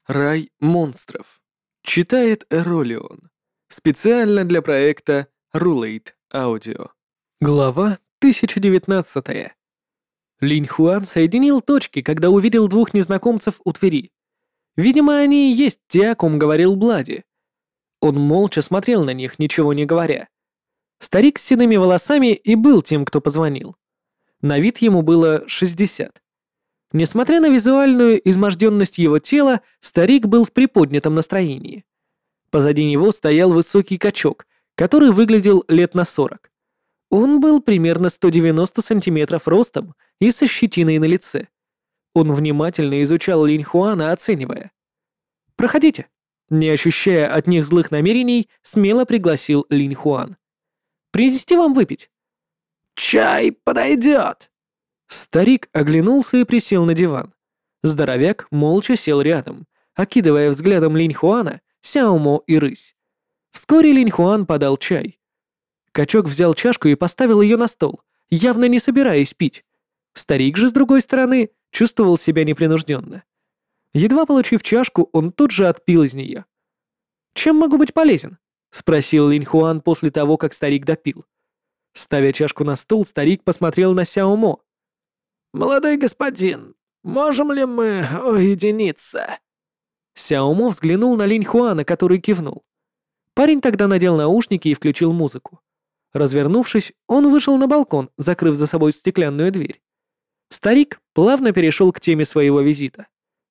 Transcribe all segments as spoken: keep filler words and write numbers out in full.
Рай монстров. Читает Эролион. Специально для проекта Rulate Audio. Глава тысяча девятнадцатая. Линь Хуан соединил точки, когда увидел двух незнакомцев у двери. Видимо, они и есть те, о ком говорил Блади. Он молча смотрел на них, ничего не говоря. Старик с седыми волосами и был тем, кто позвонил. На вид ему было шестьдесят. Несмотря на визуальную изможденность его тела, старик был в приподнятом настроении. Позади него стоял высокий качок, который выглядел лет на сорок. Он был примерно сто девяносто сантиметров ростом и со щетиной на лице. Он внимательно изучал Линь Хуана, оценивая. «Проходите», — не ощущая от них злых намерений, смело пригласил Линь Хуан. «Принести вам выпить?» «Чай подойдет!» Старик оглянулся и присел на диван. Здоровяк молча сел рядом, окидывая взглядом Линь Хуана, Сяомо и Рысь. Вскоре Линь Хуан подал чай. Качок взял чашку и поставил ее на стол, явно не собираясь пить. Старик же, с другой стороны, чувствовал себя непринужденно. Едва получив чашку, он тут же отпил из нее. «Чем могу быть полезен?» — спросил Линь Хуан после того, как старик допил. Ставя чашку на стол, старик посмотрел на Сяомо. «Молодой господин, можем ли мы уединиться?» Сяомо взглянул на Линь Хуана, который кивнул. Парень тогда надел наушники и включил музыку. Развернувшись, он вышел на балкон, закрыв за собой стеклянную дверь. Старик плавно перешел к теме своего визита.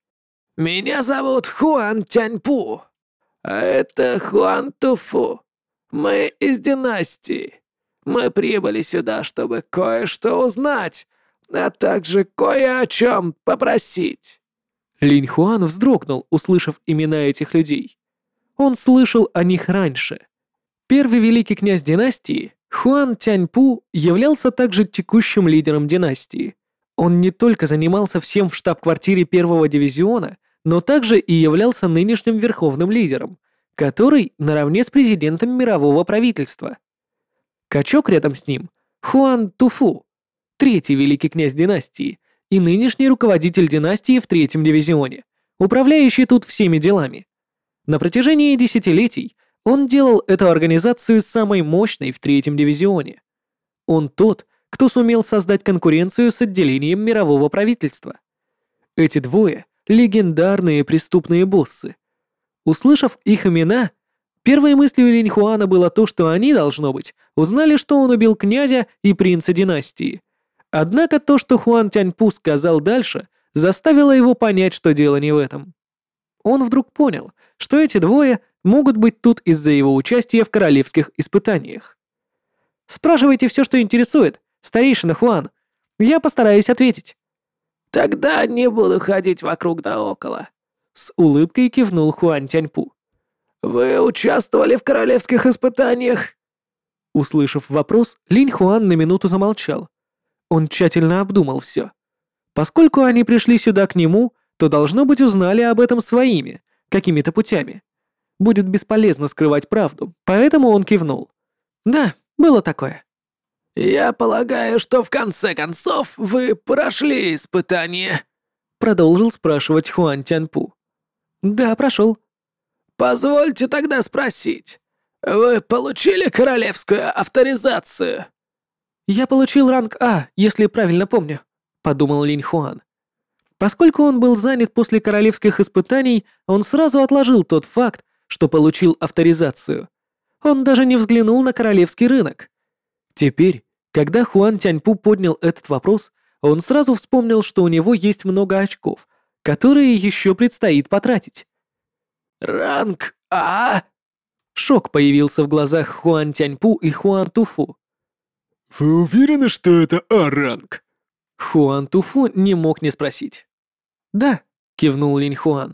«Меня зовут Хуан Тяньпу, а это Хуан Туфу. Мы из династии. Мы прибыли сюда, чтобы кое-что узнать, а также кое о чем попросить». Линь Хуан вздрогнул, услышав имена этих людей. Он слышал о них раньше. Первый великий князь династии, Хуан Тяньпу, являлся также текущим лидером династии. Он не только занимался всем в штаб-квартире первого дивизиона, но также и являлся нынешним верховным лидером, который наравне с президентом мирового правительства. Качок рядом с ним, Хуан Туфу, третий великий князь династии и нынешний руководитель династии в третьем дивизионе, управляющий тут всеми делами. На протяжении десятилетий он делал эту организацию самой мощной в третьем дивизионе. Он тот, кто сумел создать конкуренцию с отделением мирового правительства. Эти двое — легендарные преступные боссы. Услышав их имена, первой мыслью Линь Хуана было то, что они, должно быть, узнали, что он убил князя и принца династии. Однако то, что Хуан Тяньпу сказал дальше, заставило его понять, что дело не в этом. Он вдруг понял, что эти двое могут быть тут из-за его участия в королевских испытаниях. «Спрашивайте все, что интересует, старейшина Хуан. Я постараюсь ответить». «Тогда не буду ходить вокруг да около», — с улыбкой кивнул Хуан Тяньпу. «Вы участвовали в королевских испытаниях?» Услышав вопрос, Линь Хуан на минуту замолчал. Он тщательно обдумал все. Поскольку они пришли сюда к нему, то, должно быть, узнали об этом своими, какими-то путями. Будет бесполезно скрывать правду, поэтому он кивнул. «Да, было такое». «Я полагаю, что в конце концов вы прошли испытание», — продолжил спрашивать Хуан Тяньпу. «Да, прошел». «Позвольте тогда спросить, вы получили королевскую авторизацию?» «Я получил ранг А, если правильно помню», — подумал Линь Хуан. Поскольку он был занят после королевских испытаний, он сразу отложил тот факт, что получил авторизацию. Он даже не взглянул на королевский рынок. Теперь, когда Хуан Тяньпу поднял этот вопрос, он сразу вспомнил, что у него есть много очков, которые еще предстоит потратить. «Ранг А?» Шок появился в глазах Хуан Тяньпу и Хуан Туфу. «Вы уверены, что это А-ранг?» Хуан Туфу не мог не спросить. «Да», — кивнул Линь Хуан.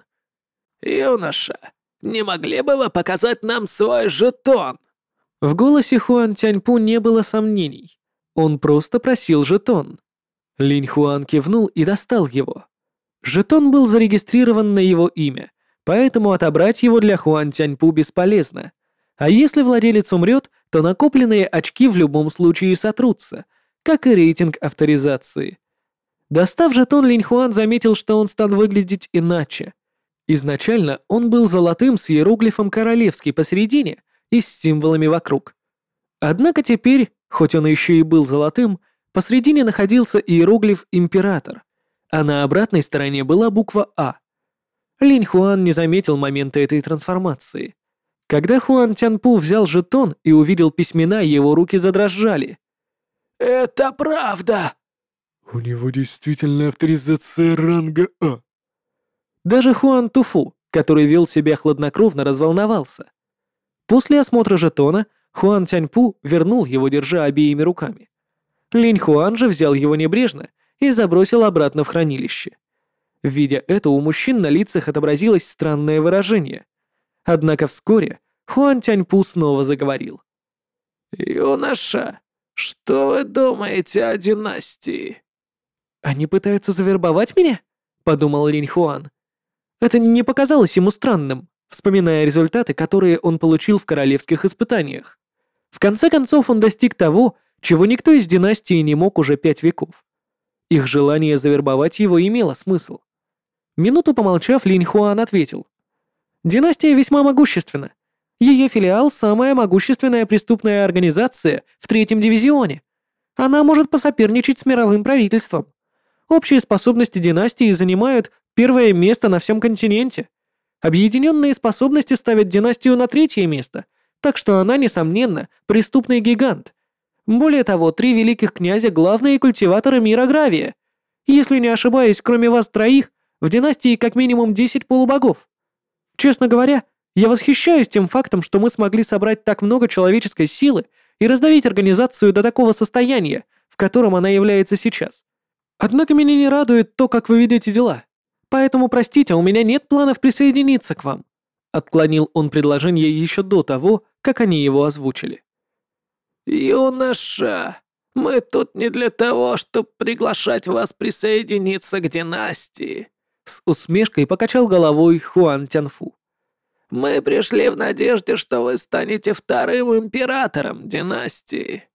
«Юноша, не могли бы вы показать нам свой жетон?» В голосе Хуан Тяньпу не было сомнений. Он просто просил жетон. Линь Хуан кивнул и достал его. Жетон был зарегистрирован на его имя, поэтому отобрать его для Хуан Тяньпу бесполезно. А если владелец умрет, то накопленные очки в любом случае сотрутся, как и рейтинг авторизации. Достав жетон, Линь Хуан заметил, что он стал выглядеть иначе. Изначально он был золотым с иероглифом «королевский» посередине и с символами вокруг. Однако теперь, хоть он еще и был золотым, посредине находился иероглиф «император», а на обратной стороне была буква «А». Линь Хуан не заметил момента этой трансформации. Когда Хуан Тяньпу взял жетон и увидел письмена, его руки задрожали. «Это правда!» У него действительно авторизация ранга А. Даже Хуан Туфу, который вел себя хладнокровно, разволновался. После осмотра жетона Хуан Тяньпу вернул его, держа обеими руками. Линь Хуан же взял его небрежно и забросил обратно в хранилище. Видя это, у мужчин на лицах отобразилось странное выражение. Однако вскоре Хуан Тяньпу снова заговорил. «Юноша, что вы думаете о династии?» «Они пытаются завербовать меня?» — подумал Линь Хуан. Это не показалось ему странным, вспоминая результаты, которые он получил в королевских испытаниях. В конце концов, он достиг того, чего никто из династии не мог уже пять веков. Их желание завербовать его имело смысл. Минуту помолчав, Линь Хуан ответил. «Династия весьма могущественна. Ее филиал – самая могущественная преступная организация в третьем дивизионе. Она может посоперничать с мировым правительством. Общие способности династии занимают первое место на всем континенте. Объединенные способности ставят династию на третье место, так что она, несомненно, преступный гигант. Более того, три великих князя – главные культиваторы мира Гравия. Если не ошибаюсь, кроме вас троих, в династии как минимум десять полубогов. Честно говоря, я восхищаюсь тем фактом, что мы смогли собрать так много человеческой силы и раздавить организацию до такого состояния, в котором она является сейчас. Однако меня не радует то, как вы ведете дела. Поэтому, простите, у меня нет планов присоединиться к вам». Отклонил он предложение еще до того, как они его озвучили. «Юноша, мы тут не для того, чтобы приглашать вас присоединиться к династии», с усмешкой покачал головой Хуан Тяньфу. «Мы пришли в надежде, что вы станете вторым императором династии».